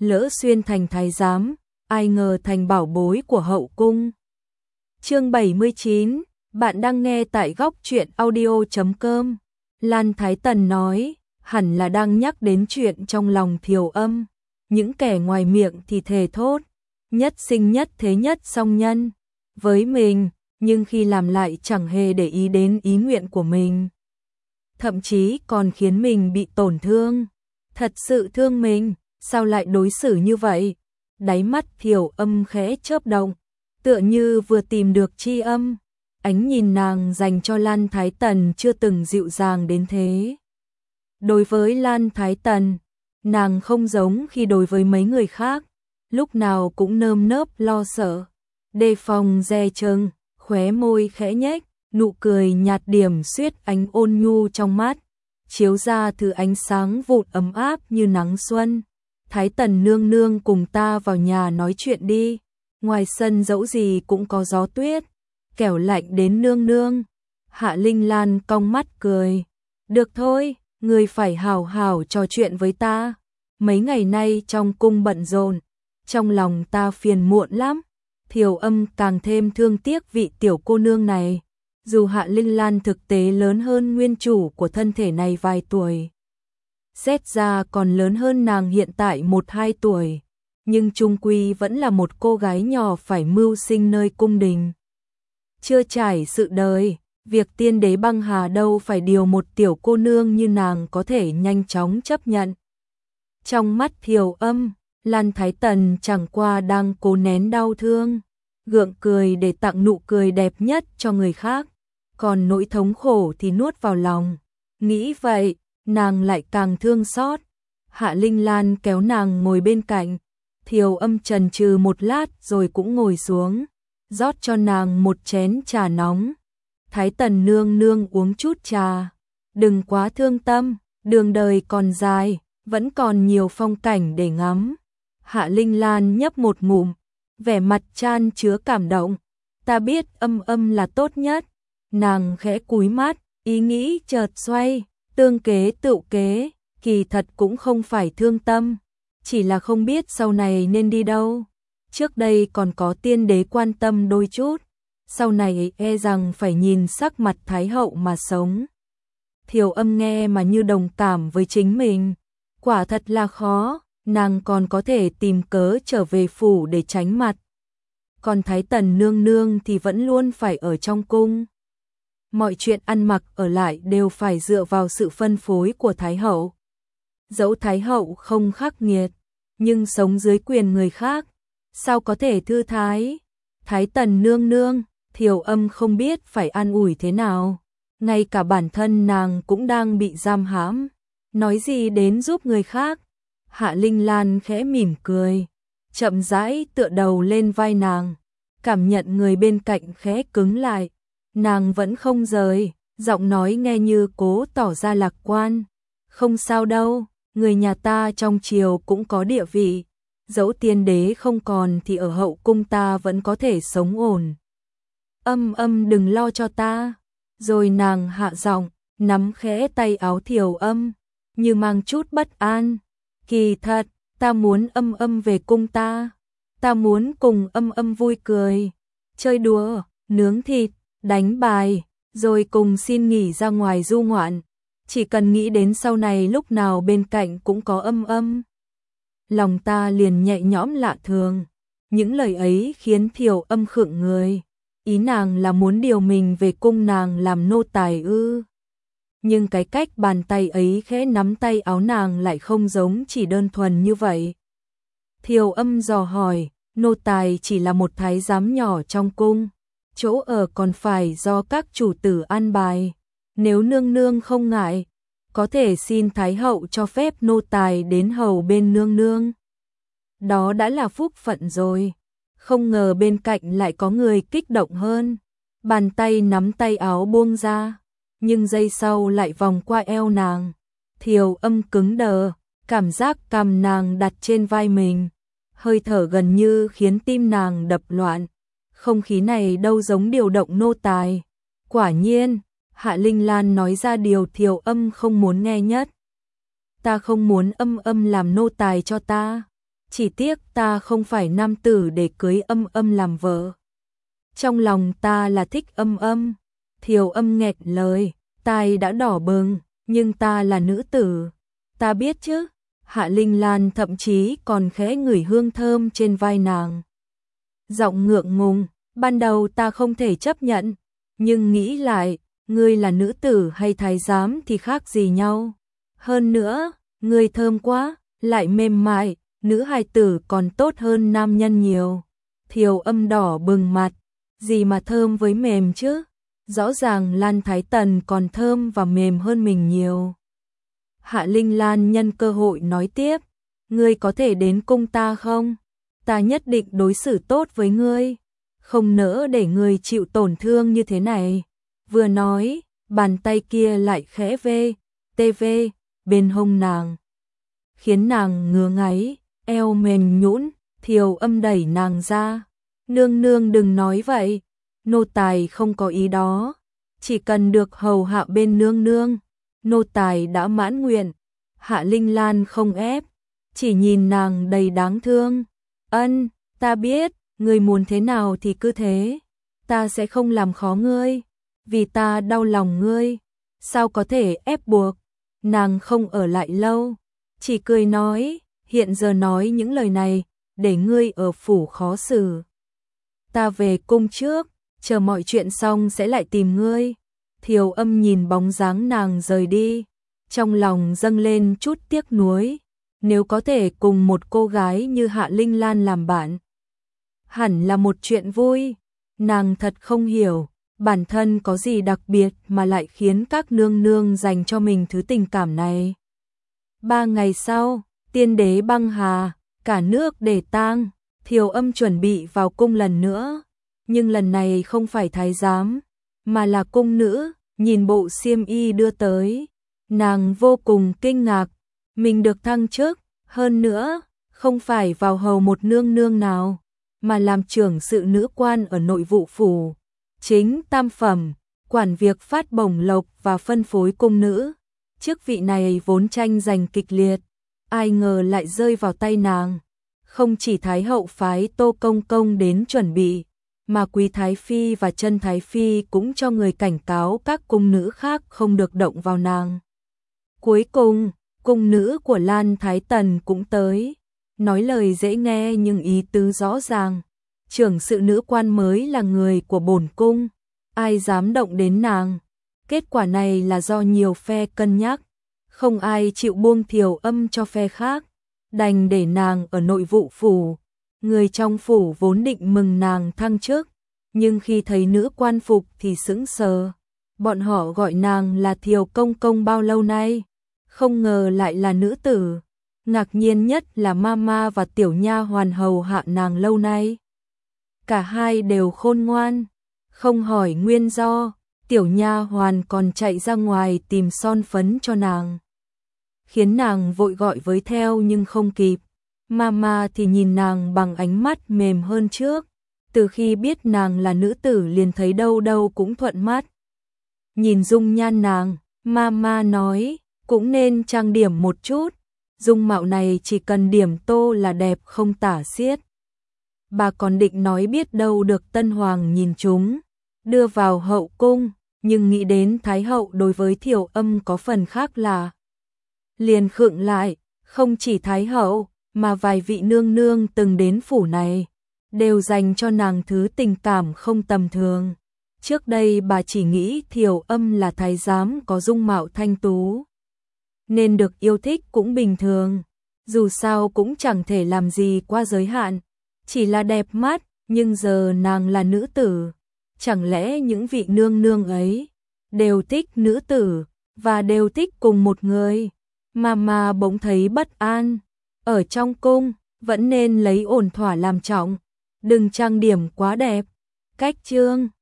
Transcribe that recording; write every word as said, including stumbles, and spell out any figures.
lỡ xuyên thành thái giám, ai ngờ thành bảo bối của hậu cung. Chương bảy mươi chín, bạn đang nghe tại góc truyện audio chấm com. Lan Thái Tần nói, hẳn là đang nhắc đến chuyện trong lòng Thiều Âm, những kẻ ngoài miệng thì thề thốt, nhất sinh nhất thế nhất song nhân với mình, nhưng khi làm lại chẳng hề để ý đến ý nguyện của mình. Thậm chí còn khiến mình bị tổn thương. Thật sự thương mình, sao lại đối xử như vậy? Đáy mắt Thiều Âm khẽ chớp động, tựa như vừa tìm được tri âm. Ánh nhìn nàng dành cho Lan Thái Tần chưa từng dịu dàng đến thế. Đối với Lan Thái Tần, nàng không giống khi đối với mấy người khác, lúc nào cũng nơm nớp lo sợ, đề phòng dè chừng, khóe môi khẽ nhếch, nụ cười nhạt điểm xuyết ánh ôn nhu trong mắt, chiếu ra thứ ánh sáng vụn ấm áp như nắng xuân. Thái Tần nương nương cùng ta vào nhà nói chuyện đi, ngoài sân dẫu gì cũng có gió tuyết, kẻo lạnh đến nương nương. Hạ Linh Lan cong mắt cười, được thôi, người phải hào hào trò chuyện với ta. Mấy ngày nay trong cung bận rộn, trong lòng ta phiền muộn lắm. Thiều Âm càng thêm thương tiếc vị tiểu cô nương này, dù Hạ Linh Lan thực tế lớn hơn nguyên chủ của thân thể này vài tuổi, xét ra còn lớn hơn nàng hiện tại một hai tuổi, nhưng chung quy vẫn là một cô gái nhỏ phải mưu sinh nơi cung đình. Chưa trải sự đời, việc tiên đế băng hà đâu phải điều một tiểu cô nương như nàng có thể nhanh chóng chấp nhận. Trong mắt Thiều Âm, Lan Thái Tần chẳng qua đang cố nén đau thương, gượng cười để tặng nụ cười đẹp nhất cho người khác, còn nỗi thống khổ thì nuốt vào lòng. Nghĩ vậy, nàng lại càng thương xót. Hạ Linh Lan kéo nàng ngồi bên cạnh, Thiều Âm chần chừ một lát rồi cũng ngồi xuống, rót cho nàng một chén trà nóng. Thái Tần nương nương uống chút trà, đừng quá thương tâm, đường đời còn dài, vẫn còn nhiều phong cảnh để ngắm. Hạ Linh Lan nhấp một ngụm, vẻ mặt chan chứa cảm động. Ta biết Âm Âm là tốt nhất. Nàng khẽ cúi mắt, ý nghĩ chợt xoay, tương kế tựu kế, kỳ thật cũng không phải thương tâm, chỉ là không biết sau này nên đi đâu. Trước đây còn có tiên đế quan tâm đôi chút, sau này e rằng phải nhìn sắc mặt Thái hậu mà sống. Thiều Âm nghe mà như đồng cảm với chính mình, quả thật là khó, nàng còn có thể tìm cớ trở về phủ để tránh mặt. Còn Thái Tần nương nương thì vẫn luôn phải ở trong cung. Mọi chuyện ăn mặc ở lại đều phải dựa vào sự phân phối của Thái hậu. Dẫu Thái hậu không khắc nghiệt, nhưng sống dưới quyền người khác, sao có thể thư thái? Thái Tần nương nương, Thiều Âm không biết phải an ủi thế nào. Ngay cả bản thân nàng cũng đang bị giam hãm, nói gì đến giúp người khác. Hạ Linh Lan khẽ mỉm cười, chậm rãi tựa đầu lên vai nàng, cảm nhận người bên cạnh khẽ cứng lại. Nàng vẫn không rời, giọng nói nghe như cố tỏ ra lạc quan. Không sao đâu, người nhà ta trong triều cũng có địa vị, dẫu tiên đế không còn thì ở hậu cung ta vẫn có thể sống ổn. Âm Âm đừng lo cho ta. Rồi nàng hạ giọng, nắm khẽ tay áo Thiều Âm, như mang chút bất an. Kỳ thật, ta muốn Âm Âm về cung ta. Ta muốn cùng Âm Âm vui cười, chơi đùa, nướng thịt, đánh bài, rồi cùng xin nghỉ ra ngoài du ngoạn. Chỉ cần nghĩ đến sau này lúc nào bên cạnh cũng có Âm Âm, lòng ta liền nhẹ nhõm lạ thường. Những lời ấy khiến Thiều Âm khựng người. Ý nàng là muốn điều mình về cung nàng làm nô tài ư? Nhưng cái cách bàn tay ấy khẽ nắm tay áo nàng lại không giống chỉ đơn thuần như vậy. Thiều Âm dò hỏi, nô tài chỉ là một thái giám nhỏ trong cung, chỗ ở còn phải do các chủ tử an bài. Nếu nương nương không ngại, có thể xin Thái hậu cho phép nô tài đến hầu bên nương nương. Đó đã là phúc phận rồi. Không ngờ bên cạnh lại có người kích động hơn. Bàn tay nắm tay áo buông ra, nhưng giây sau lại vòng qua eo nàng. Thiều Âm cứng đờ, cảm giác cằm nàng đặt trên vai mình, hơi thở gần như khiến tim nàng đập loạn. Không khí này đâu giống điều động nô tài. Quả nhiên, Hạ Linh Lan nói ra điều Thiều Âm không muốn nghe nhất. Ta không muốn Âm Âm làm nô tài cho ta. chỉ tiếc ta không phải nam tử để cưới Âm Âm làm vợ. Trong lòng ta là thích Âm Âm. Thiều Âm nghẹn lời, tai đã đỏ bừng, nhưng ta là nữ tử. Ta biết chứ. Hạ Linh Lan thậm chí còn khẽ ngửi hương thơm trên vai nàng. Giọng ngượng ngùng, ban đầu ta không thể chấp nhận, nhưng nghĩ lại, ngươi là nữ tử hay thái giám thì khác gì nhau. Hơn nữa, ngươi thơm quá, lại mềm mại, nữ hài tử còn tốt hơn nam nhân nhiều. Thiều Âm đỏ bừng mặt, gì mà thơm với mềm chứ? Rõ ràng Lan Thái Tần còn thơm và mềm hơn mình nhiều. Hạ Linh Lan nhân cơ hội nói tiếp, ngươi có thể đến cung ta không? Ta nhất định đối xử tốt với ngươi, không nỡ để ngươi chịu tổn thương như thế này. Vừa nói, bàn tay kia lại khẽ vê, tê vê, bên hông nàng. Khiến nàng ngứa ngáy, eo mềm nhũn. Thiều Âm đẩy nàng ra. Nương nương đừng nói vậy, nô tài không có ý đó, chỉ cần được hầu hạ bên nương nương, nô tài đã mãn nguyện. Hạ Linh Lan không ép, chỉ nhìn nàng đầy đáng thương. Ân, ta biết, ngươi muốn thế nào thì cứ thế, ta sẽ không làm khó ngươi, vì ta đau lòng ngươi, sao có thể ép buộc. Nàng không ở lại lâu, chỉ cười nói, hiện giờ nói những lời này, để ngươi ở phủ khó xử. Ta về cung trước, chờ mọi chuyện xong sẽ lại tìm ngươi. Thiều Âm nhìn bóng dáng nàng rời đi, trong lòng dâng lên chút tiếc nuối. Nếu có thể cùng một cô gái như Hạ Linh Lan làm bạn, hẳn là một chuyện vui. Nàng thật không hiểu, bản thân có gì đặc biệt mà lại khiến các nương nương dành cho mình thứ tình cảm này. Ba ngày sau, tiên đế băng hà, cả nước để tang. Thiều Âm chuẩn bị vào cung lần nữa, nhưng lần này không phải thái giám, mà là cung nữ. Nhìn bộ xiêm y đưa tới, nàng vô cùng kinh ngạc, mình được thăng chức, hơn nữa, không phải vào hầu một nương nương nào, mà làm trưởng sự nữ quan ở nội vụ phủ, chính tam phẩm, quản việc phát bổng lộc và phân phối cung nữ. Chức vị này vốn tranh giành kịch liệt, ai ngờ lại rơi vào tay nàng. Không chỉ Thái hậu phái Tô Công Công đến chuẩn bị, mà Quý Thái Phi và Trân Thái Phi cũng cho người cảnh cáo các cung nữ khác không được động vào nàng. Cuối cùng, cung nữ của Lan Thái Tần cũng tới, nói lời dễ nghe nhưng ý tứ rõ ràng. Trưởng sự nữ quan mới là người của bổn cung, ai dám động đến nàng. Kết quả này là do nhiều phe cân nhắc, không ai chịu buông Thiều Âm cho phe khác, đành để nàng ở nội vụ phủ. Người trong phủ vốn định mừng nàng thăng chức, nhưng khi thấy nữ quan phục thì sững sờ. Bọn họ gọi nàng là Thiều Công Công bao lâu nay, không ngờ lại là nữ tử. Ngạc nhiên nhất là Mama và tiểu nha hoàn hầu hạ nàng lâu nay, cả hai đều khôn ngoan, không hỏi nguyên do. Tiểu nha hoàn còn chạy ra ngoài tìm son phấn cho nàng, khiến nàng vội gọi với theo nhưng không kịp. Mama thì nhìn nàng bằng ánh mắt mềm hơn trước, từ khi biết nàng là nữ tử liền thấy đâu đâu cũng thuận mắt. Nhìn dung nhan nàng, Mama nói, cũng nên trang điểm một chút, dung mạo này chỉ cần điểm tô là đẹp không tả xiết. Bà còn định nói biết đâu được Tân Hoàng nhìn chúng, đưa vào hậu cung, nhưng nghĩ đến Thái hậu đối với Thiều Âm có phần khác lạ, liền khựng lại. Không chỉ Thái hậu, mà vài vị nương nương từng đến phủ này, đều dành cho nàng thứ tình cảm không tầm thường. Trước đây bà chỉ nghĩ Thiều Âm là thái giám có dung mạo thanh tú, nên được yêu thích cũng bình thường, dù sao cũng chẳng thể làm gì qua giới hạn, chỉ là đẹp mắt. Nhưng giờ nàng là nữ tử, chẳng lẽ những vị nương nương ấy đều thích nữ tử, và đều thích cùng một người? Mama bỗng thấy bất an. Ở trong cung, vẫn nên lấy ổn thỏa làm trọng, đừng trang điểm quá đẹp. Cách chương